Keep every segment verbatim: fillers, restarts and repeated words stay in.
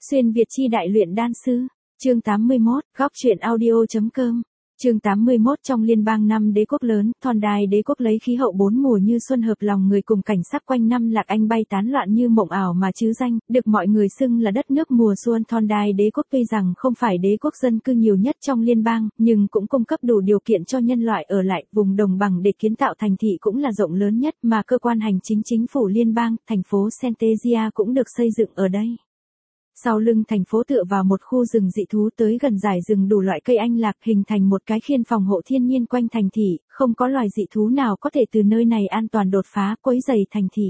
Xuyên Việt chi đại luyện đan sư. Chương tám mươi mốt, góc truyện audio.com. Chương tám mươi mốt. Trong liên bang năm đế quốc lớn, Thondai đế quốc lấy khí hậu bốn mùa như xuân hợp lòng người cùng cảnh sắc quanh năm lạc anh bay tán loạn như mộng ảo mà chứ danh, được mọi người xưng là đất nước mùa xuân. Thondai đế quốc tuy rằng không phải đế quốc dân cư nhiều nhất trong liên bang, nhưng cũng cung cấp đủ điều kiện cho nhân loại ở lại. Vùng đồng bằng để kiến tạo thành thị cũng là rộng lớn nhất, mà cơ quan hành chính chính phủ liên bang, thành phố Sentesia cũng được xây dựng ở đây. Sau lưng thành phố tựa vào một khu rừng dị thú tới gần dải rừng đủ loại cây anh lạc, hình thành một cái khiên phòng hộ thiên nhiên quanh thành thị, không có loài dị thú nào có thể từ nơi này an toàn đột phá, quấy rầy thành thị.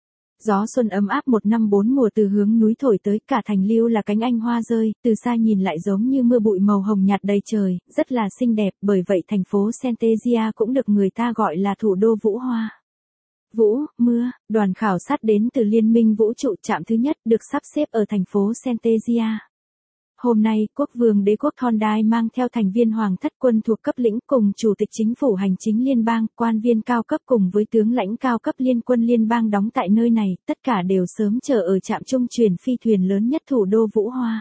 Gió xuân ấm áp một năm bốn mùa từ hướng núi thổi tới, cả thành lưu là cánh anh hoa rơi, từ xa nhìn lại giống như mưa bụi màu hồng nhạt đầy trời, rất là xinh đẹp, bởi vậy thành phố Sentesia cũng được người ta gọi là thủ đô vũ hoa. Vũ, mưa, đoàn khảo sát đến từ Liên minh Vũ trụ trạm thứ nhất được sắp xếp ở thành phố Sentesia. Hôm nay, quốc vương đế quốc Thondai mang theo thành viên hoàng thất quân thuộc cấp lĩnh cùng chủ tịch chính phủ hành chính liên bang, quan viên cao cấp cùng với tướng lãnh cao cấp liên quân liên bang đóng tại nơi này, tất cả đều sớm chờ ở trạm trung chuyển phi thuyền lớn nhất thủ đô Vũ Hoa.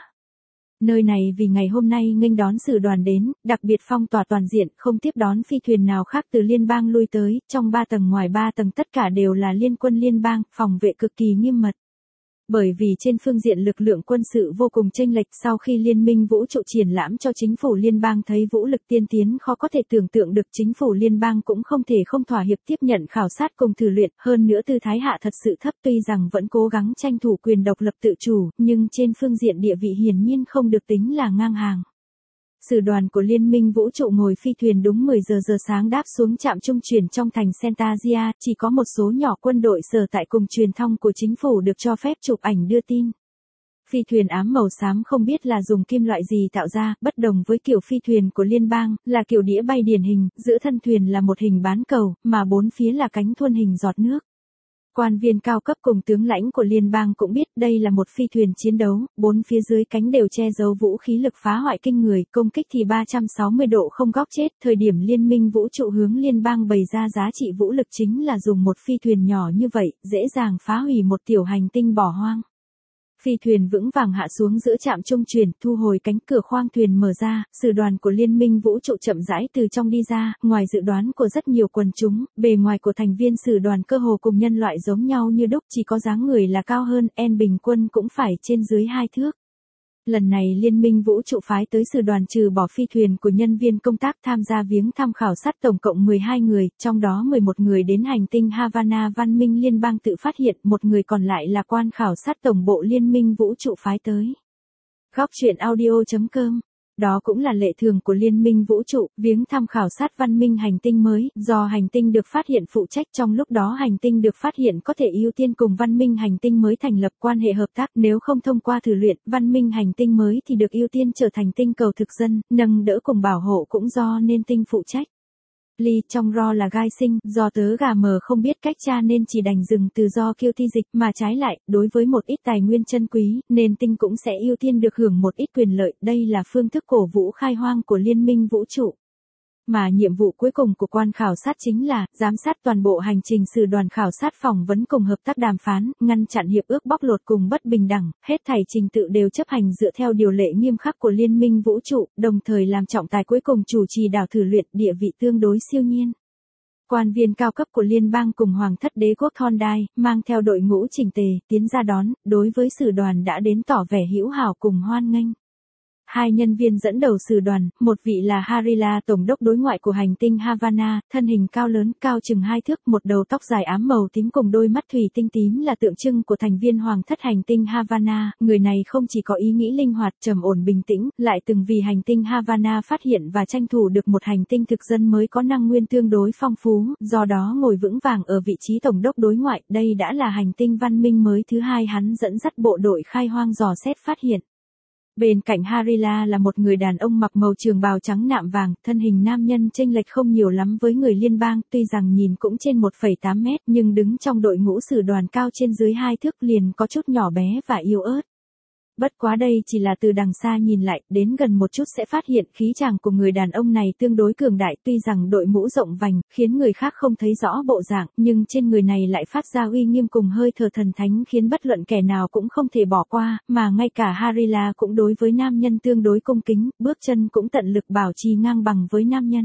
Nơi này vì ngày hôm nay nghênh đón sử đoàn đến, đặc biệt phong tỏa toàn diện, không tiếp đón phi thuyền nào khác từ liên bang lui tới, trong ba tầng ngoài ba tầng tất cả đều là liên quân liên bang, phòng vệ cực kỳ nghiêm mật. Bởi vì trên phương diện lực lượng quân sự vô cùng chênh lệch, sau khi liên minh vũ trụ triển lãm cho chính phủ liên bang thấy vũ lực tiên tiến khó có thể tưởng tượng được, chính phủ liên bang cũng không thể không thỏa hiệp tiếp nhận khảo sát cùng thử luyện, hơn nữa tư thái hạ thật sự thấp, tuy rằng vẫn cố gắng tranh thủ quyền độc lập tự chủ, nhưng trên phương diện địa vị hiển nhiên không được tính là ngang hàng. Sử đoàn của Liên minh Vũ trụ ngồi phi thuyền đúng mười giờ giờ sáng đáp xuống trạm trung chuyển trong thành Sentesia, chỉ có một số nhỏ quân đội sở tại cùng truyền thông của chính phủ được cho phép chụp ảnh đưa tin. Phi thuyền ám màu xám không biết là dùng kim loại gì tạo ra, bất đồng với kiểu phi thuyền của liên bang, là kiểu đĩa bay điển hình, giữa thân thuyền là một hình bán cầu, mà bốn phía là cánh thuôn hình giọt nước. Quan viên cao cấp cùng tướng lãnh của liên bang cũng biết đây là một phi thuyền chiến đấu, bốn phía dưới cánh đều che giấu vũ khí lực phá hoại kinh người, công kích thì ba trăm sáu mươi độ không góc chết. Thời điểm liên minh vũ trụ hướng liên bang bày ra giá trị vũ lực chính là dùng một phi thuyền nhỏ như vậy, dễ dàng phá hủy một tiểu hành tinh bỏ hoang. Phi thuyền vững vàng hạ xuống giữa trạm trung chuyển, thu hồi cánh cửa khoang thuyền mở ra, sử đoàn của Liên minh Vũ trụ chậm rãi từ trong đi ra, ngoài dự đoán của rất nhiều quần chúng, bề ngoài của thành viên sử đoàn cơ hồ cùng nhân loại giống nhau như đúc, chỉ có dáng người là cao hơn, en bình quân cũng phải trên dưới hai thước. Lần này Liên minh Vũ trụ phái tới sử đoàn trừ bỏ phi thuyền của nhân viên công tác tham gia viếng thăm khảo sát tổng cộng mười hai người, trong đó mười một người đến hành tinh Havana văn minh liên bang tự phát hiện, một người còn lại là quan khảo sát tổng bộ Liên minh Vũ trụ phái tới. Góc truyện audio.com. Đó cũng là lệ thường của Liên minh Vũ trụ, viếng thăm khảo sát văn minh hành tinh mới, do hành tinh được phát hiện phụ trách, trong lúc đó hành tinh được phát hiện có thể ưu tiên cùng văn minh hành tinh mới thành lập quan hệ hợp tác, nếu không thông qua thử luyện, văn minh hành tinh mới thì được ưu tiên trở thành tinh cầu thực dân, nâng đỡ cùng bảo hộ cũng do nên tinh phụ trách. Ly trong ro là gai sinh, do tớ gà mờ không biết cách tra nên chỉ đành dừng từ do kiêu thi dịch, mà trái lại, đối với một ít tài nguyên chân quý, nên tinh cũng sẽ ưu tiên được hưởng một ít quyền lợi, đây là phương thức cổ vũ khai hoang của Liên minh Vũ trụ. Mà nhiệm vụ cuối cùng của quan khảo sát chính là giám sát toàn bộ hành trình sử đoàn khảo sát, phỏng vấn cùng hợp tác đàm phán, ngăn chặn hiệp ước bóc lột cùng bất bình đẳng, hết thảy trình tự đều chấp hành dựa theo điều lệ nghiêm khắc của Liên minh Vũ trụ, đồng thời làm trọng tài cuối cùng chủ trì đảo thử luyện, địa vị tương đối siêu nhiên. Quan viên cao cấp của liên bang cùng hoàng thất đế quốc Thondai, mang theo đội ngũ chỉnh tề, tiến ra đón, đối với sử đoàn đã đến tỏ vẻ hữu hảo cùng hoan nghênh. Hai nhân viên dẫn đầu sử đoàn, một vị là Harila, tổng đốc đối ngoại của hành tinh Havana, thân hình cao lớn, cao chừng hai thước, một đầu tóc dài ám màu tím cùng đôi mắt thủy tinh tím là tượng trưng của thành viên hoàng thất hành tinh Havana. Người này không chỉ có ý nghĩ linh hoạt, trầm ổn bình tĩnh, lại từng vì hành tinh Havana phát hiện và tranh thủ được một hành tinh thực dân mới có năng nguyên tương đối phong phú, do đó ngồi vững vàng ở vị trí tổng đốc đối ngoại. Đây đã là hành tinh văn minh mới thứ hai hắn dẫn dắt bộ đội khai hoang dò xét phát hiện. Bên cạnh Harila là một người đàn ông mặc màu trường bào trắng nạm vàng, thân hình nam nhân chênh lệch không nhiều lắm với người liên bang, tuy rằng nhìn cũng trên một phẩy tám mét, nhưng đứng trong đội ngũ sử đoàn cao trên dưới hai thước liền có chút nhỏ bé và yếu ớt. Bất quá đây chỉ là từ đằng xa nhìn lại, đến gần một chút sẽ phát hiện khí chàng của người đàn ông này tương đối cường đại, tuy rằng đội mũ rộng vành, khiến người khác không thấy rõ bộ dạng, nhưng trên người này lại phát ra uy nghiêm cùng hơi thở thần thánh khiến bất luận kẻ nào cũng không thể bỏ qua, mà ngay cả Harila cũng đối với nam nhân tương đối cung kính, bước chân cũng tận lực bảo trì ngang bằng với nam nhân.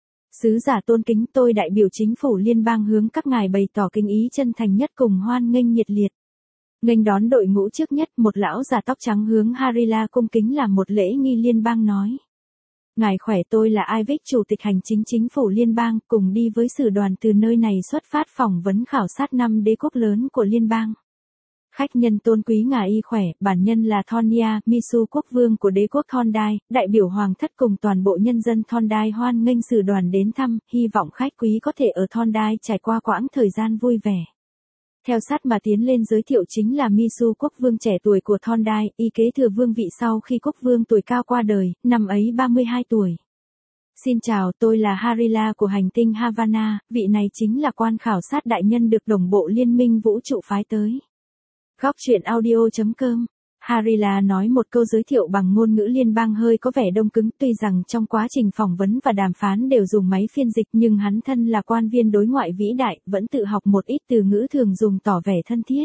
Sứ giả tôn kính, tôi đại biểu chính phủ liên bang hướng các ngài bày tỏ kính ý chân thành nhất cùng hoan nghênh nhiệt liệt. Nghênh đón đội ngũ trước nhất, một lão già tóc trắng hướng Harila cung kính làm một lễ nghi liên bang nói. Ngài khỏe, tôi là Ivic, chủ tịch hành chính chính phủ liên bang, cùng đi với sử đoàn từ nơi này xuất phát phỏng vấn khảo sát năm đế quốc lớn của liên bang. Khách nhân tôn quý, ngài y khỏe, bản nhân là Thonia, Misu quốc vương của đế quốc Thondai, đại biểu hoàng thất cùng toàn bộ nhân dân Thondai hoan nghênh sử đoàn đến thăm, hy vọng khách quý có thể ở Thondai trải qua quãng thời gian vui vẻ. Theo sát mà tiến lên giới thiệu chính là Misu quốc vương trẻ tuổi của Thondai, y kế thừa vương vị sau khi quốc vương tuổi cao qua đời, năm ấy ba mươi hai tuổi. Xin chào, tôi là Harila của hành tinh Havana, vị này chính là quan khảo sát đại nhân được đồng bộ liên minh vũ trụ phái tới. Góc truyện audio chấm com. Harila nói một câu giới thiệu bằng ngôn ngữ liên bang hơi có vẻ đông cứng, tuy rằng trong quá trình phỏng vấn và đàm phán đều dùng máy phiên dịch, nhưng hắn thân là quan viên đối ngoại vĩ đại, vẫn tự học một ít từ ngữ thường dùng tỏ vẻ thân thiết.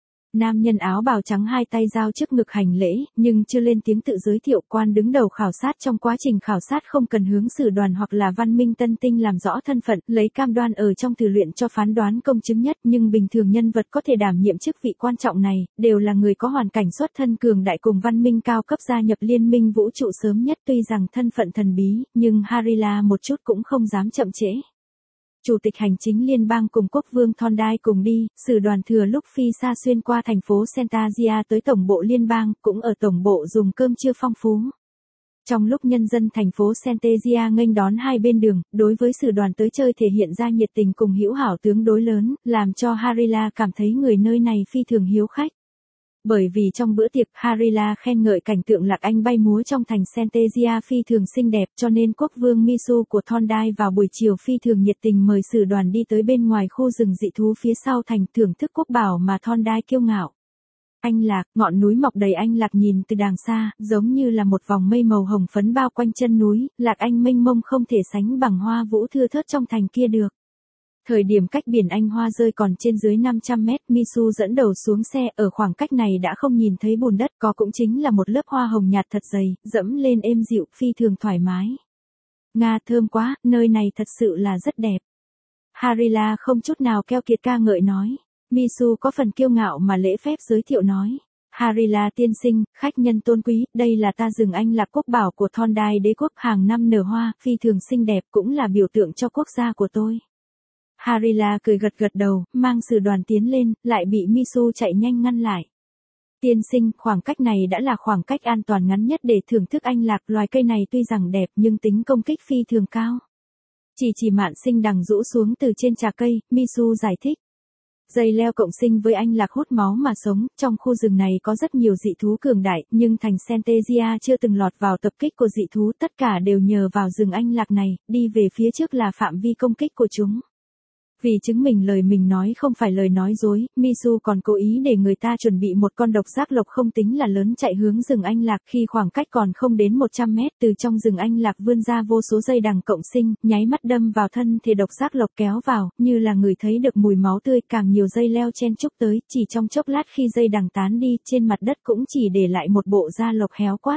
Nam nhân áo bào trắng hai tay giao trước ngực hành lễ, nhưng chưa lên tiếng tự giới thiệu. Quan đứng đầu khảo sát trong quá trình khảo sát không cần hướng sử đoàn hoặc là văn minh tân tinh làm rõ thân phận, lấy cam đoan ở trong thử luyện cho phán đoán công chứng nhất, nhưng bình thường nhân vật có thể đảm nhiệm chức vị quan trọng này, đều là người có hoàn cảnh xuất thân cường đại cùng văn minh cao cấp gia nhập liên minh vũ trụ sớm nhất. Tuy rằng thân phận thần bí, nhưng Harila một chút cũng không dám chậm trễ. Chủ tịch hành chính liên bang cùng quốc vương Thondai cùng đi, sử đoàn thừa lúc phi xa xuyên qua thành phố Sentasia tới tổng bộ liên bang, cũng ở tổng bộ dùng cơm trưa phong phú. Trong lúc nhân dân thành phố Sentasia nghênh đón hai bên đường, đối với sử đoàn tới chơi thể hiện ra nhiệt tình cùng hữu hảo tương đối lớn, làm cho Harila cảm thấy người nơi này phi thường hiếu khách. Bởi vì trong bữa tiệc, Harila khen ngợi cảnh tượng lạc anh bay múa trong thành Sentasia phi thường xinh đẹp, cho nên quốc vương Misu của Thondai vào buổi chiều phi thường nhiệt tình mời sử đoàn đi tới bên ngoài khu rừng dị thú phía sau thành thưởng thức quốc bảo mà Thondai kiêu ngạo. Anh lạc, ngọn núi mọc đầy anh lạc nhìn từ đàng xa, giống như là một vòng mây màu hồng phấn bao quanh chân núi, lạc anh mênh mông không thể sánh bằng hoa vũ thưa thớt trong thành kia được. Thời điểm cách biển Anh Hoa rơi còn trên dưới năm trăm mét, Misu dẫn đầu xuống xe, ở khoảng cách này đã không nhìn thấy bùn đất, có cũng chính là một lớp hoa hồng nhạt thật dày, dẫm lên êm dịu, phi thường thoải mái. Nga, thơm quá, nơi này thật sự là rất đẹp. Harila không chút nào keo kiệt ca ngợi nói. Misu có phần kiêu ngạo mà lễ phép giới thiệu nói. Harila tiên sinh, khách nhân tôn quý, đây là ta rừng anh lạc quốc bảo của Thondai đế quốc, hàng năm nở hoa, phi thường xinh đẹp, cũng là biểu tượng cho quốc gia của tôi. Harila cười gật gật đầu, mang sử đoàn tiến lên, lại bị Misu chạy nhanh ngăn lại. Tiên sinh, khoảng cách này đã là khoảng cách an toàn ngắn nhất để thưởng thức anh lạc, loài cây này tuy rằng đẹp nhưng tính công kích phi thường cao. Chỉ chỉ mạn sinh đằng rũ xuống từ trên trà cây, Misu giải thích. Dây leo cộng sinh với anh lạc hút máu mà sống, trong khu rừng này có rất nhiều dị thú cường đại, nhưng thành Sentasia chưa từng lọt vào tập kích của dị thú, tất cả đều nhờ vào rừng anh lạc này, đi về phía trước là phạm vi công kích của chúng. Vì chứng minh lời mình nói không phải lời nói dối, Misu còn cố ý để người ta chuẩn bị một con độc giác lộc không tính là lớn chạy hướng rừng anh lạc, khi khoảng cách còn không đến một trăm mét, từ trong rừng anh lạc vươn ra vô số dây đằng cộng sinh, nháy mắt đâm vào thân thể độc giác lộc kéo vào, như là người thấy được mùi máu tươi, càng nhiều dây leo chen chúc tới, chỉ trong chốc lát khi dây đằng tán đi, trên mặt đất cũng chỉ để lại một bộ da lộc héo quát.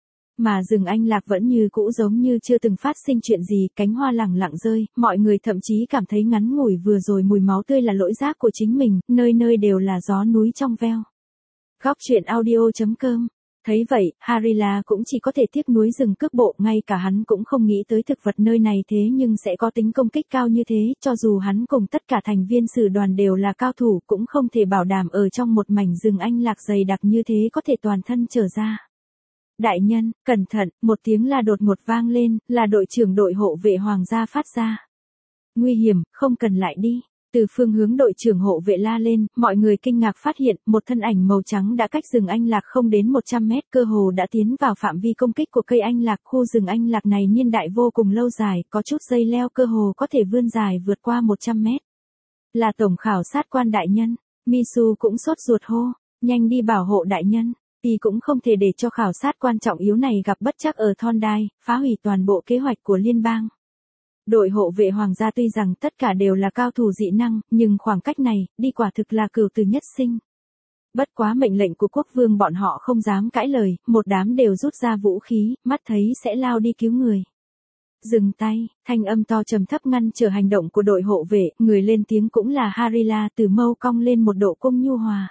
Mà rừng anh lạc vẫn như cũ giống như chưa từng phát sinh chuyện gì, cánh hoa lẳng lặng rơi, mọi người thậm chí cảm thấy ngắn ngủi vừa rồi mùi máu tươi là lỗi giác của chính mình, nơi nơi đều là gió núi trong veo. Góc truyện audio chấm com. Thấy vậy, Harila cũng chỉ có thể tiếc nuối dừng cước bộ, ngay cả hắn cũng không nghĩ tới thực vật nơi này thế nhưng sẽ có tính công kích cao như thế, cho dù hắn cùng tất cả thành viên sử đoàn đều là cao thủ, cũng không thể bảo đảm ở trong một mảnh rừng anh lạc dày đặc như thế có thể toàn thân trở ra. Đại nhân, cẩn thận, một tiếng la đột ngột vang lên, là đội trưởng đội hộ vệ hoàng gia phát ra. Nguy hiểm, không cần lại đi. Từ phương hướng đội trưởng hộ vệ la lên, mọi người kinh ngạc phát hiện, một thân ảnh màu trắng đã cách rừng anh lạc không đến một trăm mét, cơ hồ đã tiến vào phạm vi công kích của cây anh lạc. Khu rừng anh lạc này niên đại vô cùng lâu dài, có chút dây leo cơ hồ có thể vươn dài vượt qua một trăm mét. Là tổng khảo sát quan đại nhân, Misu cũng sốt ruột hô, nhanh đi bảo hộ đại nhân. Pi cũng không thể để cho khảo sát quan trọng yếu này gặp bất trắc ở Thorndike, phá hủy toàn bộ kế hoạch của liên bang. Đội hộ vệ hoàng gia tuy rằng tất cả đều là cao thủ dị năng, nhưng khoảng cách này, đi quả thực là cửu tử nhất sinh. Bất quá mệnh lệnh của quốc vương bọn họ không dám cãi lời, một đám đều rút ra vũ khí, mắt thấy sẽ lao đi cứu người. Dừng tay, thanh âm to trầm thấp ngăn trở hành động của đội hộ vệ, người lên tiếng cũng là Harila, từ mâu cong lên một độ cung nhu hòa.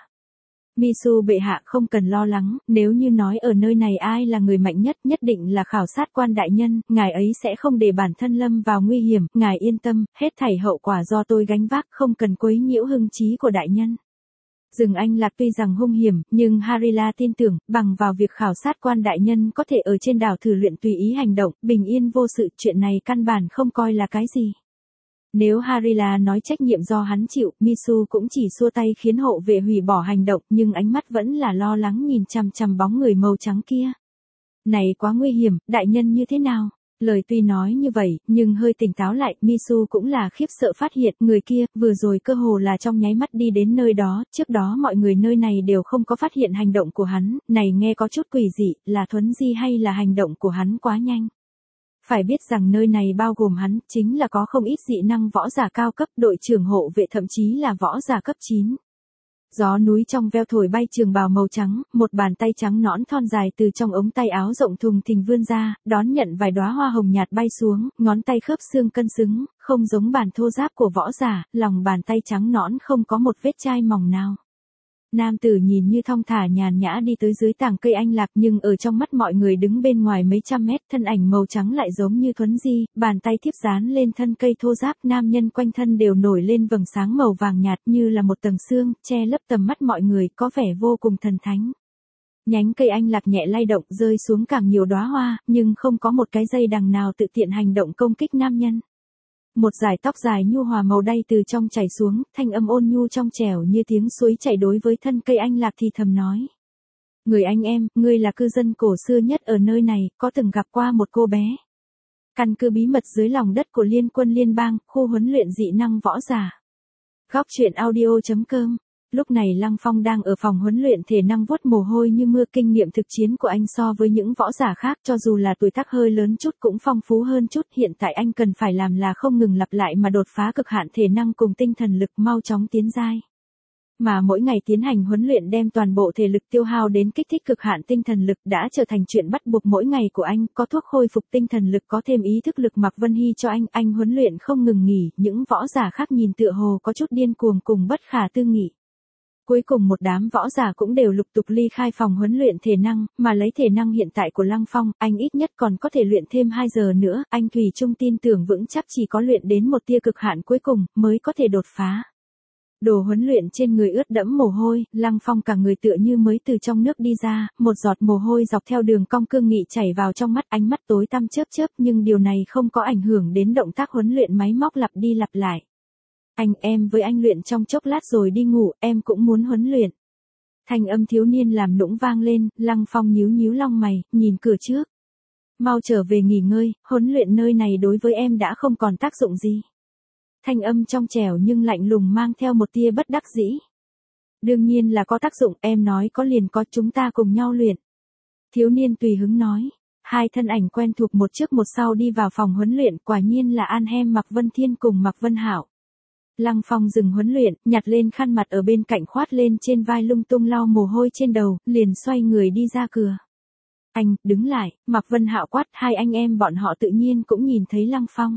Misu bệ hạ không cần lo lắng, nếu như nói ở nơi này ai là người mạnh nhất, nhất định là khảo sát quan đại nhân, ngài ấy sẽ không để bản thân lâm vào nguy hiểm, ngài yên tâm, hết thảy hậu quả do tôi gánh vác, không cần quấy nhiễu hưng trí của đại nhân. Rừng Anh Lạc tuy rằng hung hiểm, nhưng Harila tin tưởng, bằng vào việc khảo sát quan đại nhân có thể ở trên đảo thử luyện tùy ý hành động, bình yên vô sự, chuyện này căn bản không coi là cái gì. Nếu Harila nói trách nhiệm do hắn chịu, Misu cũng chỉ xua tay khiến hộ vệ hủy bỏ hành động, nhưng ánh mắt vẫn là lo lắng nhìn chằm chằm bóng người màu trắng kia. Này quá nguy hiểm, đại nhân như thế nào? Lời tuy nói như vậy, nhưng hơi tỉnh táo lại, Misu cũng là khiếp sợ phát hiện, người kia, vừa rồi cơ hồ là trong nháy mắt đi đến nơi đó, trước đó mọi người nơi này đều không có phát hiện hành động của hắn, này nghe có chút quỷ dị, là thuấn di hay là hành động của hắn quá nhanh. Phải biết rằng nơi này bao gồm hắn, chính là có không ít dị năng võ giả cao cấp, đội trưởng hộ vệ thậm chí là võ giả cấp chín. Gió núi trong veo thổi bay trường bào màu trắng, một bàn tay trắng nõn thon dài từ trong ống tay áo rộng thùng thình vươn ra, đón nhận vài đóa hoa hồng nhạt bay xuống, ngón tay khớp xương cân xứng, không giống bàn thô giáp của võ giả, lòng bàn tay trắng nõn không có một vết chai mỏng nào. Nam tử nhìn như thong thả nhàn nhã đi tới dưới tàng cây anh lạc, nhưng ở trong mắt mọi người đứng bên ngoài mấy trăm mét, thân ảnh màu trắng lại giống như thuấn di, bàn tay thiếp dán lên thân cây thô ráp, nam nhân quanh thân đều nổi lên vầng sáng màu vàng nhạt như là một tầng sương, che lấp tầm mắt mọi người, có vẻ vô cùng thần thánh. Nhánh cây anh lạc nhẹ lay động, rơi xuống càng nhiều đóa hoa, nhưng không có một cái dây đằng nào tự tiện hành động công kích nam nhân. Một dải tóc dài nhu hòa màu đay từ trong chảy xuống, thanh âm ôn nhu trong trẻo như tiếng suối chảy đối với thân cây anh lạc thì thầm nói. Người anh em, ngươi là cư dân cổ xưa nhất ở nơi này, có từng gặp qua một cô bé. Căn cứ bí mật dưới lòng đất của Liên quân Liên bang, khu huấn luyện dị năng võ giả. Góc truyện audio chấm com. Lúc này Lăng Phong đang ở phòng huấn luyện thể năng vuốt mồ hôi như mưa, kinh nghiệm thực chiến của anh so với những võ giả khác cho dù là tuổi tác hơi lớn chút cũng phong phú hơn chút, hiện tại anh cần phải làm là không ngừng lặp lại mà đột phá cực hạn thể năng cùng tinh thần lực, mau chóng tiến giai. Mà mỗi ngày tiến hành huấn luyện đem toàn bộ thể lực tiêu hao đến kích thích cực hạn tinh thần lực đã trở thành chuyện bắt buộc mỗi ngày của anh, có thuốc khôi phục tinh thần lực, có thêm ý thức lực Mạc Vân Hy cho anh, anh huấn luyện không ngừng nghỉ, những võ giả khác nhìn tựa hồ có chút điên cuồng cùng bất khả tư nghị. Cuối cùng một đám võ giả cũng đều lục tục ly khai phòng huấn luyện thể năng, mà lấy thể năng hiện tại của Lăng Phong, anh ít nhất còn có thể luyện thêm hai giờ nữa, anh thủy chung tin tưởng vững chắc chỉ có luyện đến một tia cực hạn cuối cùng, mới có thể đột phá. Đồ huấn luyện trên người ướt đẫm mồ hôi, Lăng Phong cả người tựa như mới từ trong nước đi ra, một giọt mồ hôi dọc theo đường cong cương nghị chảy vào trong mắt, ánh mắt tối tăm chớp chớp, nhưng điều này không có ảnh hưởng đến động tác huấn luyện máy móc lặp đi lặp lại. Anh em với anh luyện trong chốc lát rồi đi ngủ, em cũng muốn huấn luyện. Thanh âm thiếu niên làm nũng vang lên, Lăng Phong nhíu nhíu lông mày, nhìn cửa trước. Mau trở về nghỉ ngơi, huấn luyện nơi này đối với em đã không còn tác dụng gì. Thanh âm trong trẻo nhưng lạnh lùng mang theo một tia bất đắc dĩ. Đương nhiên là có tác dụng, em nói có liền có, chúng ta cùng nhau luyện. Thiếu niên tùy hứng nói. Hai thân ảnh quen thuộc một trước một sau đi vào phòng huấn luyện, quả nhiên là An Hem Mạc Vân Thiên cùng Mạc Vân Hạo. Lăng Phong dừng huấn luyện, nhặt lên khăn mặt ở bên cạnh khoát lên trên vai lung tung lau mồ hôi trên đầu, liền xoay người đi ra cửa. Anh, đứng lại, Mạc Vân Hạo quát, hai anh em bọn họ tự nhiên cũng nhìn thấy Lăng Phong.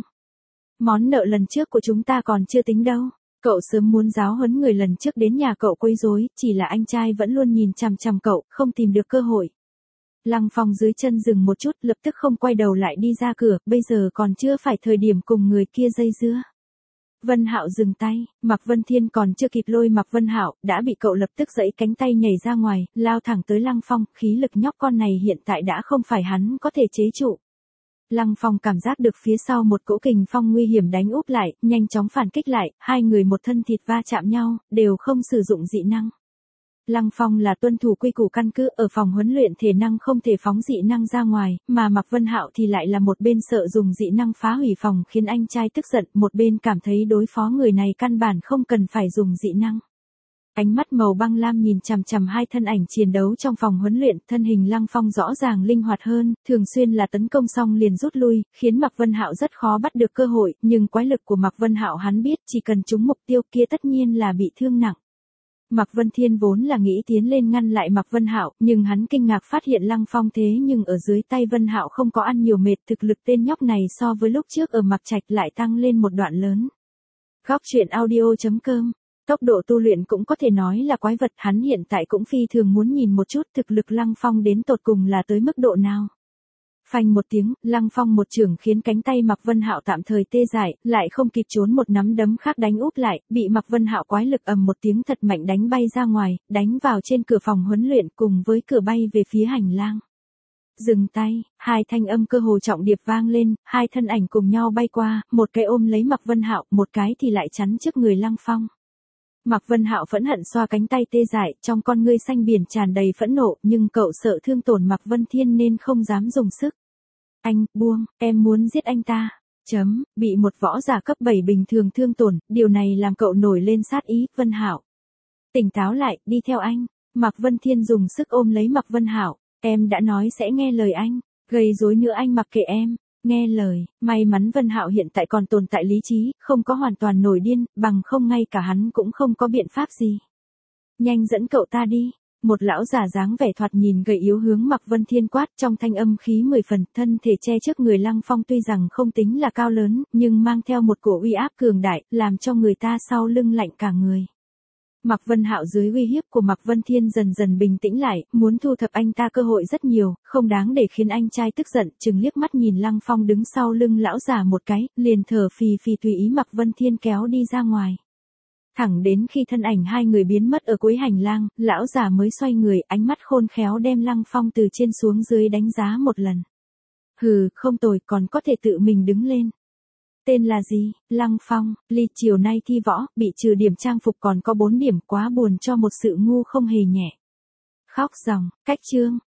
Món nợ lần trước của chúng ta còn chưa tính đâu. Cậu sớm muốn giáo huấn người lần trước đến nhà cậu quấy rối, chỉ là anh trai vẫn luôn nhìn chằm chằm cậu, không tìm được cơ hội. Lăng Phong dưới chân dừng một chút, lập tức không quay đầu lại đi ra cửa, bây giờ còn chưa phải thời điểm cùng người kia dây dưa. Vân Hạo dừng tay, Mạc Vân Thiên còn chưa kịp lôi Mạc Vân Hạo, đã bị cậu lập tức giãy cánh tay nhảy ra ngoài, lao thẳng tới Lăng Phong, khí lực nhóc con này hiện tại đã không phải hắn có thể chế trụ. Lăng Phong cảm giác được phía sau một cỗ kình phong nguy hiểm đánh úp lại, nhanh chóng phản kích lại, hai người một thân thịt va chạm nhau, đều không sử dụng dị năng. Lăng Phong là tuân thủ quy củ căn cứ, ở phòng huấn luyện thể năng không thể phóng dị năng ra ngoài, mà Mạc Vân Hạo thì lại là một bên sợ dùng dị năng phá hủy phòng khiến anh trai tức giận, một bên cảm thấy đối phó người này căn bản không cần phải dùng dị năng. Ánh mắt màu băng lam nhìn chằm chằm hai thân ảnh chiến đấu trong phòng huấn luyện, thân hình Lăng Phong rõ ràng linh hoạt hơn, thường xuyên là tấn công xong liền rút lui, khiến Mạc Vân Hạo rất khó bắt được cơ hội, nhưng quái lực của Mạc Vân Hạo hắn biết, chỉ cần trúng mục tiêu kia tất nhiên là bị thương nặng. Mạc Vân Thiên vốn là nghĩ tiến lên ngăn lại Mạc Vân Hạo, nhưng hắn kinh ngạc phát hiện Lăng Phong thế nhưng ở dưới tay Vân Hạo không có ăn nhiều mệt, thực lực tên nhóc này so với lúc trước ở Mạc Trạch lại tăng lên một đoạn lớn. Góc truyện audio chấm com. Tốc độ tu luyện cũng có thể nói là quái vật, hắn hiện tại cũng phi thường muốn nhìn một chút thực lực Lăng Phong đến tột cùng là tới mức độ nào. Phanh một tiếng, Lăng Phong một chưởng khiến cánh tay Mạc Vân Hạo tạm thời tê dại, lại không kịp trốn một nắm đấm khác đánh úp lại, bị Mạc Vân Hạo quái lực ầm một tiếng thật mạnh đánh bay ra ngoài, đánh vào trên cửa phòng huấn luyện cùng với cửa bay về phía hành lang. Dừng tay, hai thanh âm cơ hồ trọng điệp vang lên, hai thân ảnh cùng nhau bay qua, một cái ôm lấy Mạc Vân Hạo, một cái thì lại chắn trước người Lăng Phong. Mạc Vân Hạo phẫn hận xoa cánh tay tê dại, trong con ngươi xanh biển tràn đầy phẫn nộ, nhưng cậu sợ thương tổn Mạc Vân Thiên nên không dám dùng sức. Anh, buông, em muốn giết anh ta. Chấm, bị một võ giả cấp bảy bình thường thương tổn, điều này làm cậu nổi lên sát ý, Vân Hạo. Tỉnh táo lại, đi theo anh. Mạc Vân Thiên dùng sức ôm lấy Mạc Vân Hạo, em đã nói sẽ nghe lời anh, gây rối nữa anh mặc kệ em. Nghe lời, may mắn Vân Hạo hiện tại còn tồn tại lý trí, không có hoàn toàn nổi điên, bằng không ngay cả hắn cũng không có biện pháp gì. Nhanh dẫn cậu ta đi. Một lão giả dáng vẻ thoạt nhìn gầy yếu hướng Mạc Vân Thiên quát, trong thanh âm khí mười phần, thân thể che trước người Lăng Phong tuy rằng không tính là cao lớn, nhưng mang theo một cổ uy áp cường đại, làm cho người ta sau lưng lạnh cả người. Mạc Vân Hạo dưới uy hiếp của Mạc Vân Thiên dần dần bình tĩnh lại, muốn thu thập anh ta cơ hội rất nhiều, không đáng để khiến anh trai tức giận, chừng liếc mắt nhìn Lăng Phong đứng sau lưng lão giả một cái, liền thở phì phì tùy ý Mạc Vân Thiên kéo đi ra ngoài. Thẳng đến khi thân ảnh hai người biến mất ở cuối hành lang, lão giả mới xoay người, ánh mắt khôn khéo đem Lăng Phong từ trên xuống dưới đánh giá một lần. Hừ, không tồi, còn có thể tự mình đứng lên. Tên là gì? Lăng Phong, ly chiều nay thi võ, bị trừ điểm trang phục còn có bốn điểm, quá buồn cho một sự ngu không hề nhẹ. Khóc ròng, cách chương.